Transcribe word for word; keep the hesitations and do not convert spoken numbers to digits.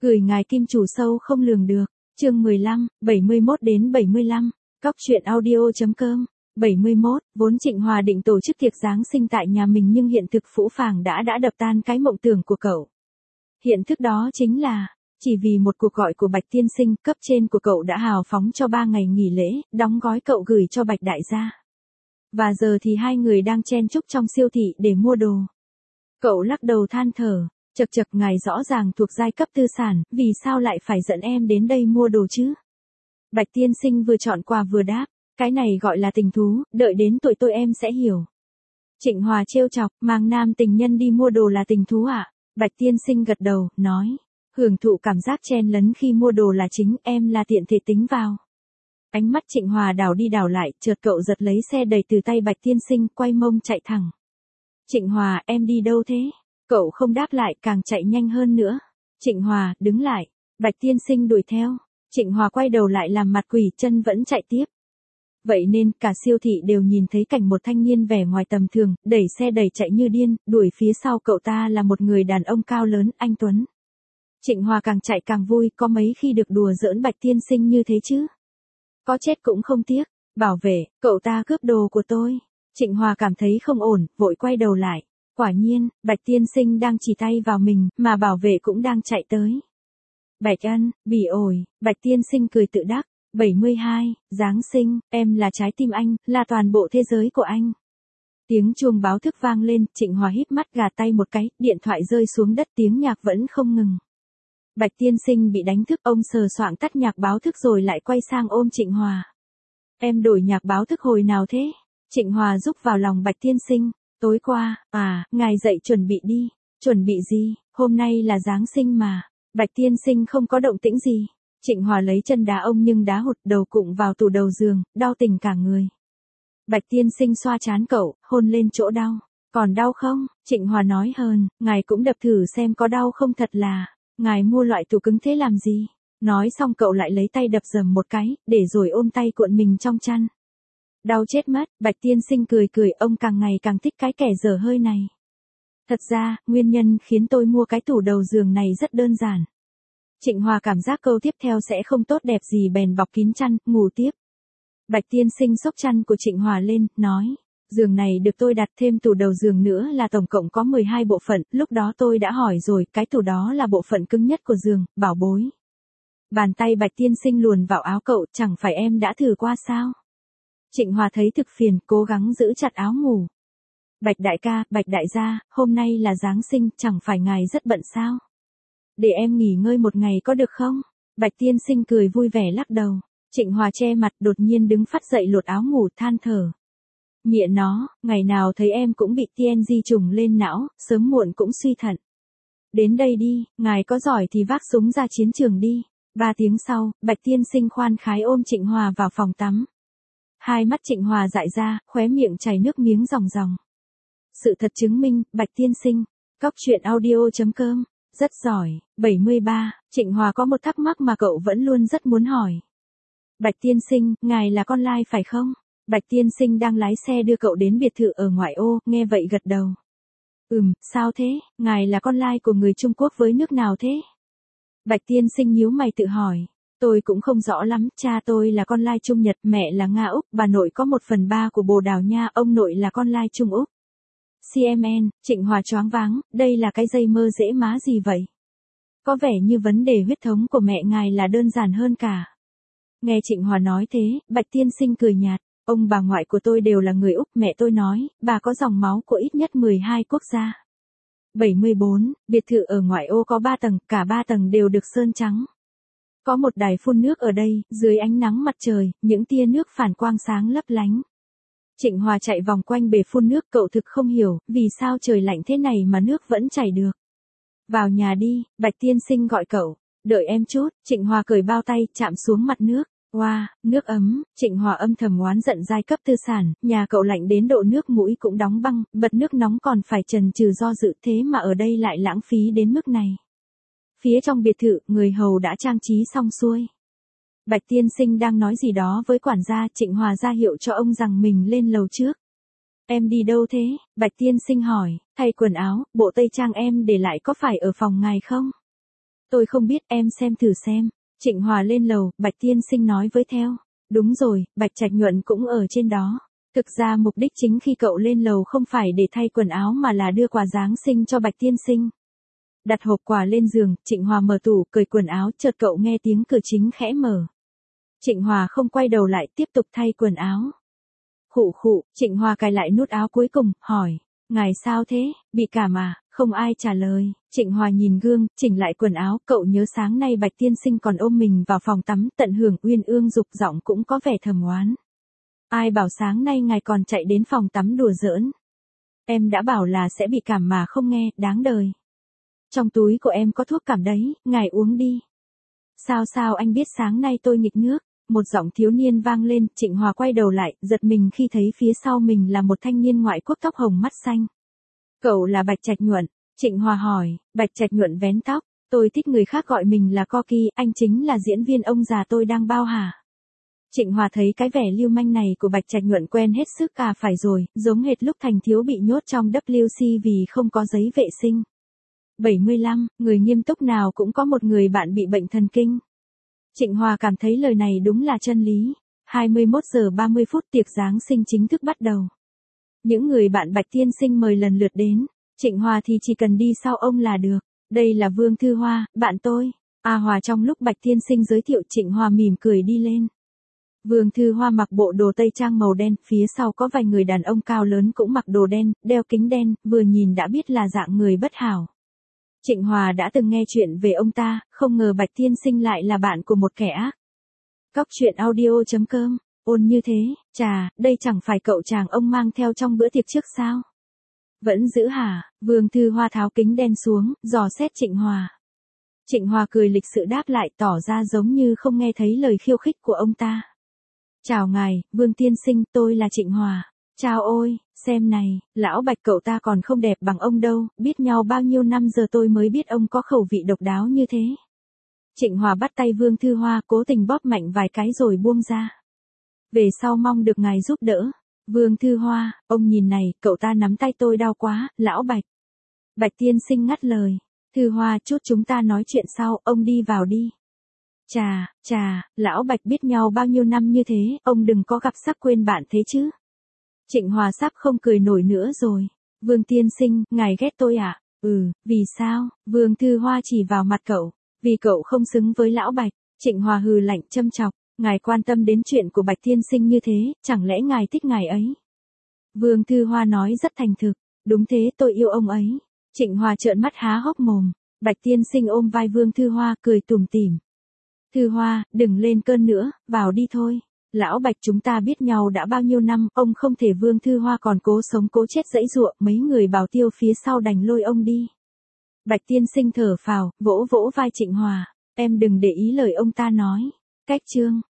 Gửi ngài kim chủ sâu không lường được. Chương mười lăm, bảy mươi mốt đến bảy mươi lăm. Cóc truyện audio chấm com. bảy mươi mốt, vốn Trịnh Hòa định tổ chức tiệc Giáng sinh tại nhà mình nhưng hiện thực phũ phàng đã đã đập tan cái mộng tưởng của cậu. Hiện thực đó chính là, chỉ vì một cuộc gọi của Bạch tiên sinh, cấp trên của cậu đã hào phóng cho ba ngày nghỉ lễ, đóng gói cậu gửi cho Bạch đại gia. Và giờ thì hai người đang chen chúc trong siêu thị để mua đồ. Cậu lắc đầu than thở, chật chật ngài rõ ràng thuộc giai cấp tư sản, vì sao lại phải dẫn em đến đây mua đồ chứ? Bạch tiên sinh vừa chọn quà vừa đáp, cái này gọi là tình thú, đợi đến tuổi tôi em sẽ hiểu. Trịnh Hòa trêu chọc, mang nam tình nhân đi mua đồ là tình thú à? Bạch tiên sinh gật đầu, nói, hưởng thụ cảm giác chen lấn khi mua đồ là chính, em là tiện thể tính vào. Ánh mắt Trịnh Hòa đảo đi đảo lại, chợt cậu giật lấy xe đẩy từ tay Bạch tiên sinh, quay mông chạy thẳng. Trịnh Hòa, em đi đâu thế? Cậu không đáp lại, càng chạy nhanh hơn nữa. Trịnh Hòa, đứng lại. Bạch tiên sinh đuổi theo. Trịnh Hòa quay đầu lại làm mặt quỷ, chân vẫn chạy tiếp. Vậy nên, cả siêu thị đều nhìn thấy cảnh một thanh niên vẻ ngoài tầm thường, đẩy xe đẩy chạy như điên, đuổi phía sau cậu ta là một người đàn ông cao lớn, anh Tuấn. Trịnh Hòa càng chạy càng vui, có mấy khi được đùa giỡn Bạch tiên sinh như thế chứ. Có chết cũng không tiếc. Bảo vệ, cậu ta cướp đồ của tôi. Trịnh Hòa cảm thấy không ổn, vội quay đầu lại. Quả nhiên, Bạch tiên sinh đang chỉ tay vào mình, mà bảo vệ cũng đang chạy tới. Bạch ân, bỉ ổi, Bạch tiên sinh cười tự đắc. bảy mươi hai, Giáng sinh, em là trái tim anh, là toàn bộ thế giới của anh. Tiếng chuông báo thức vang lên, Trịnh Hòa híp mắt gạt tay một cái, điện thoại rơi xuống đất, tiếng nhạc vẫn không ngừng. Bạch tiên sinh bị đánh thức, ông sờ soạng tắt nhạc báo thức rồi lại quay sang ôm Trịnh Hòa. Em đổi nhạc báo thức hồi nào thế? Trịnh Hòa rúc vào lòng Bạch tiên sinh. Tối qua, à, ngài dậy chuẩn bị đi. Chuẩn bị gì? Hôm nay là Giáng sinh mà. Bạch tiên sinh không có động tĩnh gì. Trịnh Hòa lấy chân đá ông nhưng đá hụt đầu cụng vào tủ đầu giường, đau tình cả người. Bạch tiên sinh xoa trán cậu, hôn lên chỗ đau. Còn đau không? Trịnh Hòa nói hờn, ngài cũng đập thử xem có đau không, thật là. Ngài mua loại tủ cứng thế làm gì? Nói xong cậu lại lấy tay đập dầm một cái, để rồi ôm tay cuộn mình trong chăn. Đau chết mất, Bạch tiên sinh cười cười, ông càng ngày càng thích cái kẻ dở hơi này. Thật ra, nguyên nhân khiến tôi mua cái tủ đầu giường này rất đơn giản. Trịnh Hòa cảm giác câu tiếp theo sẽ không tốt đẹp gì bèn bọc kín chăn, ngủ tiếp. Bạch tiên sinh xốc chăn của Trịnh Hòa lên, nói, giường này được tôi đặt thêm tủ đầu giường nữa là tổng cộng có mười hai bộ phận, lúc đó tôi đã hỏi rồi, cái tủ đó là bộ phận cứng nhất của giường, bảo bối. Bàn tay Bạch tiên sinh luồn vào áo cậu, chẳng phải em đã thử qua sao? Trịnh Hòa thấy thực phiền, cố gắng giữ chặt áo ngủ. Bạch đại ca, Bạch đại gia, hôm nay là Giáng sinh, chẳng phải ngài rất bận sao? Để em nghỉ ngơi một ngày có được không? Bạch tiên sinh cười vui vẻ lắc đầu. Trịnh Hòa che mặt, đột nhiên đứng phắt dậy lột áo ngủ, than thở. Mẹ nó, ngày nào thấy em cũng bị tê en giê trùng lên não, sớm muộn cũng suy thận. Đến đây đi, ngài có giỏi thì vác súng ra chiến trường đi. Ba tiếng sau, Bạch tiên sinh khoan khái ôm Trịnh Hòa vào phòng tắm. Hai mắt Trịnh Hòa dại ra, khóe miệng chảy nước miếng ròng ròng. Sự thật chứng minh, Bạch tiên sinh, cóc truyện audio chấm com, rất giỏi. bảy mươi ba, Trịnh Hòa có một thắc mắc mà cậu vẫn luôn rất muốn hỏi. Bạch tiên sinh, ngài là con lai phải không? Bạch tiên sinh đang lái xe đưa cậu đến biệt thự ở ngoại ô, nghe vậy gật đầu. Ừm, sao thế, ngài là con lai của người Trung Quốc với nước nào thế? Bạch tiên sinh nhíu mày tự hỏi. Tôi cũng không rõ lắm, cha tôi là con lai Trung Nhật, mẹ là Nga Úc, bà nội có một phần ba của Bồ Đào Nha, ông nội là con lai Trung Úc. xê em en, Trịnh Hòa choáng váng, đây là cái dây mơ dễ má gì vậy? Có vẻ như vấn đề huyết thống của mẹ ngài là đơn giản hơn cả. Nghe Trịnh Hòa nói thế, Bạch tiên sinh cười nhạt, ông bà ngoại của tôi đều là người Úc, mẹ tôi nói, bà có dòng máu của ít nhất mười hai quốc gia. bảy mươi bốn, biệt thự ở ngoại ô có ba tầng, cả ba tầng đều được sơn trắng. Có một đài phun nước ở đây, dưới ánh nắng mặt trời, những tia nước phản quang sáng lấp lánh. Trịnh Hòa chạy vòng quanh bể phun nước, cậu thực không hiểu, vì sao trời lạnh thế này mà nước vẫn chảy được. Vào nhà đi, Bạch tiên sinh gọi cậu. Đợi em chút, Trịnh Hòa cởi bao tay, chạm xuống mặt nước. Wow, nước ấm, Trịnh Hòa âm thầm oán giận giai cấp tư sản, nhà cậu lạnh đến độ nước mũi cũng đóng băng, bật nước nóng còn phải chần chừ do dự, thế mà ở đây lại lãng phí đến mức này. Phía trong biệt thự, người hầu đã trang trí xong xuôi. Bạch tiên sinh đang nói gì đó với quản gia, Trịnh Hòa ra hiệu cho ông rằng mình lên lầu trước. Em đi đâu thế? Bạch tiên sinh hỏi, thay quần áo, bộ tây trang em để lại có phải ở phòng ngài không? Tôi không biết, em xem thử xem. Trịnh Hòa lên lầu, Bạch tiên sinh nói với theo. Đúng rồi, Bạch Trạch Nhuận cũng ở trên đó. Thực ra mục đích chính khi cậu lên lầu không phải để thay quần áo mà là đưa quà Giáng sinh cho Bạch tiên sinh. Đặt hộp quà lên giường, Trịnh Hòa mở tủ, cởi quần áo, chợt cậu nghe tiếng cửa chính khẽ mở. Trịnh Hòa không quay đầu lại, tiếp tục thay quần áo. Khụ khụ, Trịnh Hòa cài lại nút áo cuối cùng, hỏi. Ngài sao thế, bị cảm à? Không ai trả lời. Trịnh Hòa nhìn gương, chỉnh lại quần áo, cậu nhớ sáng nay Bạch tiên sinh còn ôm mình vào phòng tắm, tận hưởng uyên ương dục giọng cũng có vẻ thầm oán. Ai bảo sáng nay ngài còn chạy đến phòng tắm đùa giỡn. Em đã bảo là sẽ bị cảm mà không nghe, đáng đời. Trong túi của em có thuốc cảm đấy, ngài uống đi. Sao sao anh biết sáng nay tôi nghịch nước? Một giọng thiếu niên vang lên, Trịnh Hòa quay đầu lại, giật mình khi thấy phía sau mình là một thanh niên ngoại quốc tóc hồng mắt xanh. Cậu là Bạch Trạch Nhuận? Trịnh Hòa hỏi. Bạch Trạch Nhuận vén tóc. Tôi thích người khác gọi mình là Cocky, anh chính là diễn viên ông già tôi đang bao hả? Trịnh Hòa thấy cái vẻ lưu manh này của Bạch Trạch Nhuận quen hết sức à, phải rồi, giống hệt lúc Thành Thiếu bị nhốt trong W C vì không có giấy vệ sinh. bảy mươi lăm, người nghiêm túc nào cũng có một người bạn bị bệnh thần kinh. Trịnh Hòa cảm thấy lời này đúng là chân lý. hai mươi mốt giờ ba mươi phút tiệc Giáng sinh chính thức bắt đầu. Những người bạn Bạch tiên sinh mời lần lượt đến. Trịnh Hòa thì chỉ cần đi sau ông là được. Đây là Vương Thư Hoa, bạn tôi. A Hòa trong lúc Bạch tiên sinh giới thiệu, Trịnh Hòa mỉm cười đi lên. Vương Thư Hoa mặc bộ đồ tây trang màu đen, phía sau có vài người đàn ông cao lớn cũng mặc đồ đen, đeo kính đen, vừa nhìn đã biết là dạng người bất hảo. Trịnh Hòa đã từng nghe chuyện về ông ta, không ngờ Bạch tiên sinh lại là bạn của một kẻ ác. Cóc truyện audio chấm com, ôn như thế, chà, đây chẳng phải cậu chàng ông mang theo trong bữa tiệc trước sao? Vẫn giữ hả? Vương Thư Hoa tháo kính đen xuống, dò xét Trịnh Hòa. Trịnh Hòa cười lịch sự đáp lại, tỏ ra giống như không nghe thấy lời khiêu khích của ông ta. Chào ngài, Vương tiên sinh, tôi là Trịnh Hòa. Chào ôi, xem này, lão Bạch cậu ta còn không đẹp bằng ông đâu, biết nhau bao nhiêu năm giờ tôi mới biết ông có khẩu vị độc đáo như thế. Trịnh Hòa bắt tay Vương Thư Hoa, cố tình bóp mạnh vài cái rồi buông ra. Về sau mong được ngài giúp đỡ. Vương Thư Hoa, ông nhìn này, cậu ta nắm tay tôi đau quá, lão Bạch. Bạch tiên sinh ngắt lời. Thư Hoa, chút chúng ta nói chuyện sau, ông đi vào đi. Chà, chà, lão Bạch biết nhau bao nhiêu năm như thế, ông đừng có gặp sắc quên bạn thế chứ. Trịnh Hòa sắp không cười nổi nữa rồi. Vương tiên sinh, ngài ghét tôi à? Ừ, vì sao? Vương Thư Hoa chỉ vào mặt cậu. Vì cậu không xứng với lão Bạch. Trịnh Hòa hừ lạnh châm chọc. Ngài quan tâm đến chuyện của Bạch tiên sinh như thế, chẳng lẽ ngài thích ngài ấy? Vương Thư Hoa nói rất thành thực. Đúng thế, tôi yêu ông ấy. Trịnh Hòa trợn mắt há hốc mồm. Bạch tiên sinh ôm vai Vương Thư Hoa, cười tủm tỉm. Thư Hoa, đừng lên cơn nữa, vào đi thôi. Lão Bạch chúng ta biết nhau đã bao nhiêu năm, ông không thể. Vương Thư Hoa còn cố sống cố chết giãy giụa, mấy người bảo tiêu phía sau đành lôi ông đi. Bạch tiên sinh thở phào, vỗ vỗ vai Trịnh Hòa. Em đừng để ý lời ông ta nói. Cách chương.